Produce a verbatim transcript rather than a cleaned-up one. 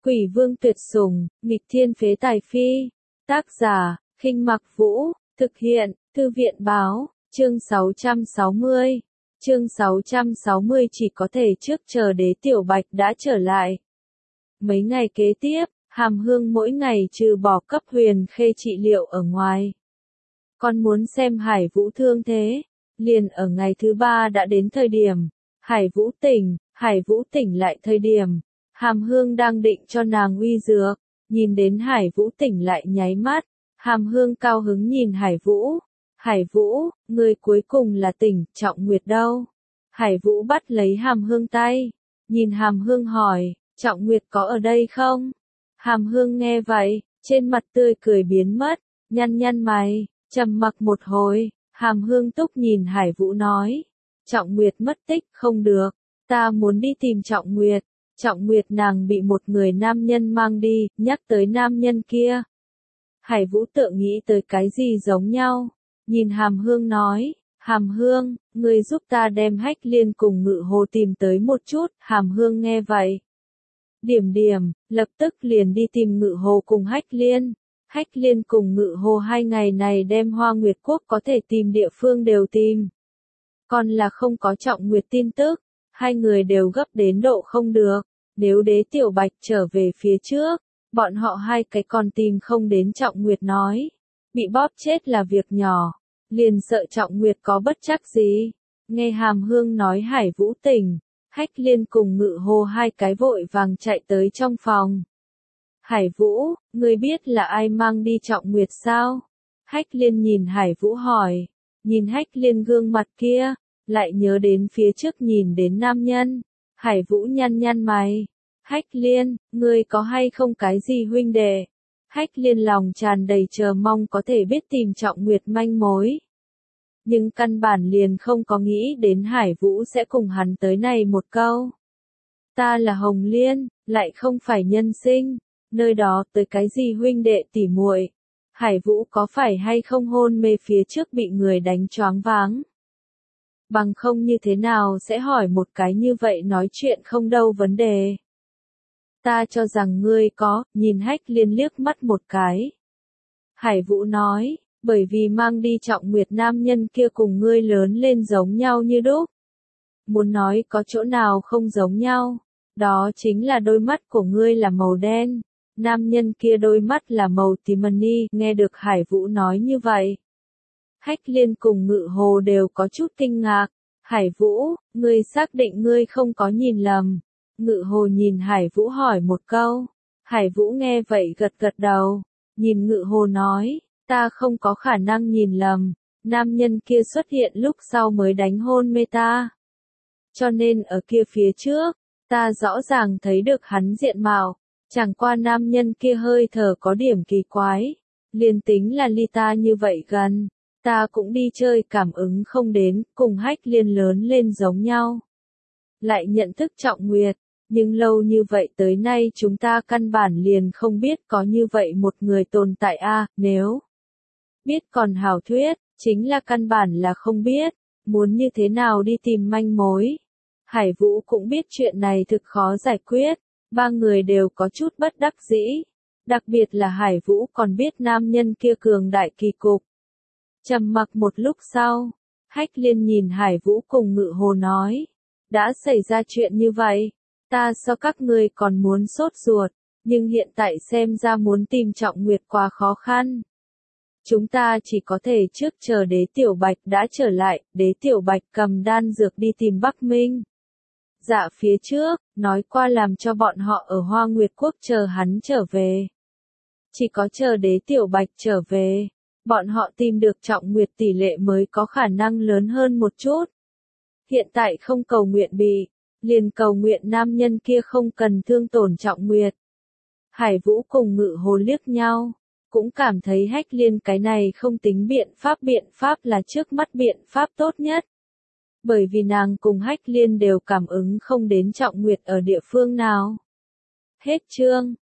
Quỷ vương tuyệt sủng, nghịch thiên phế tài phi. Tác giả, Khinh Mặc Vũ, thực hiện, Thư viện báo, chương sáu trăm sáu mươi. Chương sáu trăm sáu mươi chỉ có thể trước chờ Đế Tiểu Bạch đã trở lại. Mấy ngày kế tiếp, Hàm Hương mỗi ngày trừ bỏ cấp Huyền Khê trị liệu ở ngoài. Con muốn xem Hải Vũ thương thế, liền ở ngày thứ ba đã đến thời điểm, Hải Vũ tỉnh, Hải Vũ tỉnh lại thời điểm, Hàm Hương đang định cho nàng uy dược, nhìn đến Hải Vũ tỉnh lại nháy mắt, Hàm Hương cao hứng nhìn Hải Vũ. Hải Vũ, người cuối cùng là tỉnh, Trọng Nguyệt đâu? Hải Vũ bắt lấy Hàm Hương tay, nhìn Hàm Hương hỏi, Trọng Nguyệt có ở đây không? Hàm Hương nghe vậy, trên mặt tươi cười biến mất, nhăn nhăn mày, trầm mặc một hồi, Hàm Hương túc nhìn Hải Vũ nói, Trọng Nguyệt mất tích, không được, ta muốn đi tìm Trọng Nguyệt. Trọng Nguyệt nàng bị một người nam nhân mang đi, nhắc tới nam nhân kia. Hải Vũ tự nghĩ tới cái gì giống nhau, nhìn Hàm Hương nói, Hàm Hương, ngươi giúp ta đem Hách Liên cùng Ngự Hồ tìm tới một chút. Hàm Hương nghe vậy, điểm điểm, lập tức liền đi tìm Ngự Hồ cùng Hách Liên. Hách Liên cùng Ngự Hồ hai ngày này đem Hoa Nguyệt Quốc có thể tìm địa phương đều tìm. Còn là không có Trọng Nguyệt tin tức, hai người đều gấp đến độ không được. Nếu Đế Tiểu Bạch trở về phía trước, bọn họ hai cái còn tìm không đến Trọng Nguyệt nói. Bị bóp chết là việc nhỏ, liền sợ Trọng Nguyệt có bất trắc gì. Nghe Hàm Hương nói Hải Vũ tỉnh, Hách Liên cùng Ngự Hồ hai cái vội vàng chạy tới trong phòng. Hải Vũ, ngươi biết là ai mang đi Trọng Nguyệt sao? Hách Liên nhìn Hải Vũ hỏi, nhìn Hách Liên gương mặt kia, lại nhớ đến phía trước nhìn đến nam nhân. Hải Vũ nhăn nhăn mày, Hách Liên, ngươi có hay không cái gì huynh đệ? Hách Liên lòng tràn đầy chờ mong có thể biết tìm Trọng Nguyệt manh mối. Nhưng căn bản liền không có nghĩ đến Hải Vũ sẽ cùng hắn tới này một câu. Ta là Hồng Liên, lại không phải nhân sinh, nơi đó tới cái gì huynh đệ tỉ muội. Hải Vũ có phải hay không hôn mê phía trước bị người đánh choáng váng? Bằng không như thế nào sẽ hỏi một cái như vậy nói chuyện không đâu vấn đề. Ta cho rằng ngươi có, nhìn Hách Liên liếc mắt một cái. Hải Vũ nói, bởi vì mang đi Trọng Nguyệt nam nhân kia cùng ngươi lớn lên giống nhau như đúc. Muốn nói có chỗ nào không giống nhau, đó chính là đôi mắt của ngươi là màu đen, nam nhân kia đôi mắt là màu tím mani. Nghe được Hải Vũ nói như vậy, Hách Liên cùng Ngự Hồ đều có chút kinh ngạc. Hải Vũ, ngươi xác định ngươi không có nhìn lầm. Ngự Hồ nhìn Hải Vũ hỏi một câu. Hải Vũ nghe vậy gật gật đầu, nhìn Ngự Hồ nói, ta không có khả năng nhìn lầm, nam nhân kia xuất hiện lúc sau mới đánh hôn mê ta. Cho nên ở kia phía trước, ta rõ ràng thấy được hắn diện mạo, chẳng qua nam nhân kia hơi thở có điểm kỳ quái, liền tính là ly ta như vậy gần. Ta cũng đi chơi cảm ứng không đến, cùng Hách Liên lớn lên giống nhau. Lại nhận thức Trọng Nguyệt, nhưng lâu như vậy tới nay chúng ta căn bản liền không biết có như vậy một người tồn tại a. À, nếu biết còn hảo thuyết, chính là căn bản là không biết, muốn như thế nào đi tìm manh mối. Hải Vũ cũng biết chuyện này thực khó giải quyết, ba người đều có chút bất đắc dĩ, đặc biệt là Hải Vũ còn biết nam nhân kia cường đại kỳ cục. Trầm mặc một lúc sau, Hách Liên nhìn Hải Vũ cùng Ngự Hồ nói, đã xảy ra chuyện như vậy, ta so các ngươi còn muốn sốt ruột, nhưng hiện tại xem ra muốn tìm Trọng Nguyệt quá khó khăn. Chúng ta chỉ có thể trước chờ Đế Tiểu Bạch đã trở lại. Đế Tiểu Bạch cầm đan dược đi tìm Bắc Minh. Dạ phía trước, nói qua làm cho bọn họ ở Hoa Nguyệt Quốc chờ hắn trở về. Chỉ có chờ Đế Tiểu Bạch trở về, bọn họ tìm được Trọng Nguyệt tỷ lệ mới có khả năng lớn hơn một chút. Hiện tại không cầu nguyện bị, liền cầu nguyện nam nhân kia không cần thương tổn Trọng Nguyệt. Hải Vũ cùng Ngự Hồ liếc nhau, cũng cảm thấy Hách Liên cái này không tính biện pháp biện pháp là trước mắt biện pháp tốt nhất. Bởi vì nàng cùng Hách Liên đều cảm ứng không đến Trọng Nguyệt ở địa phương nào. Hết chương.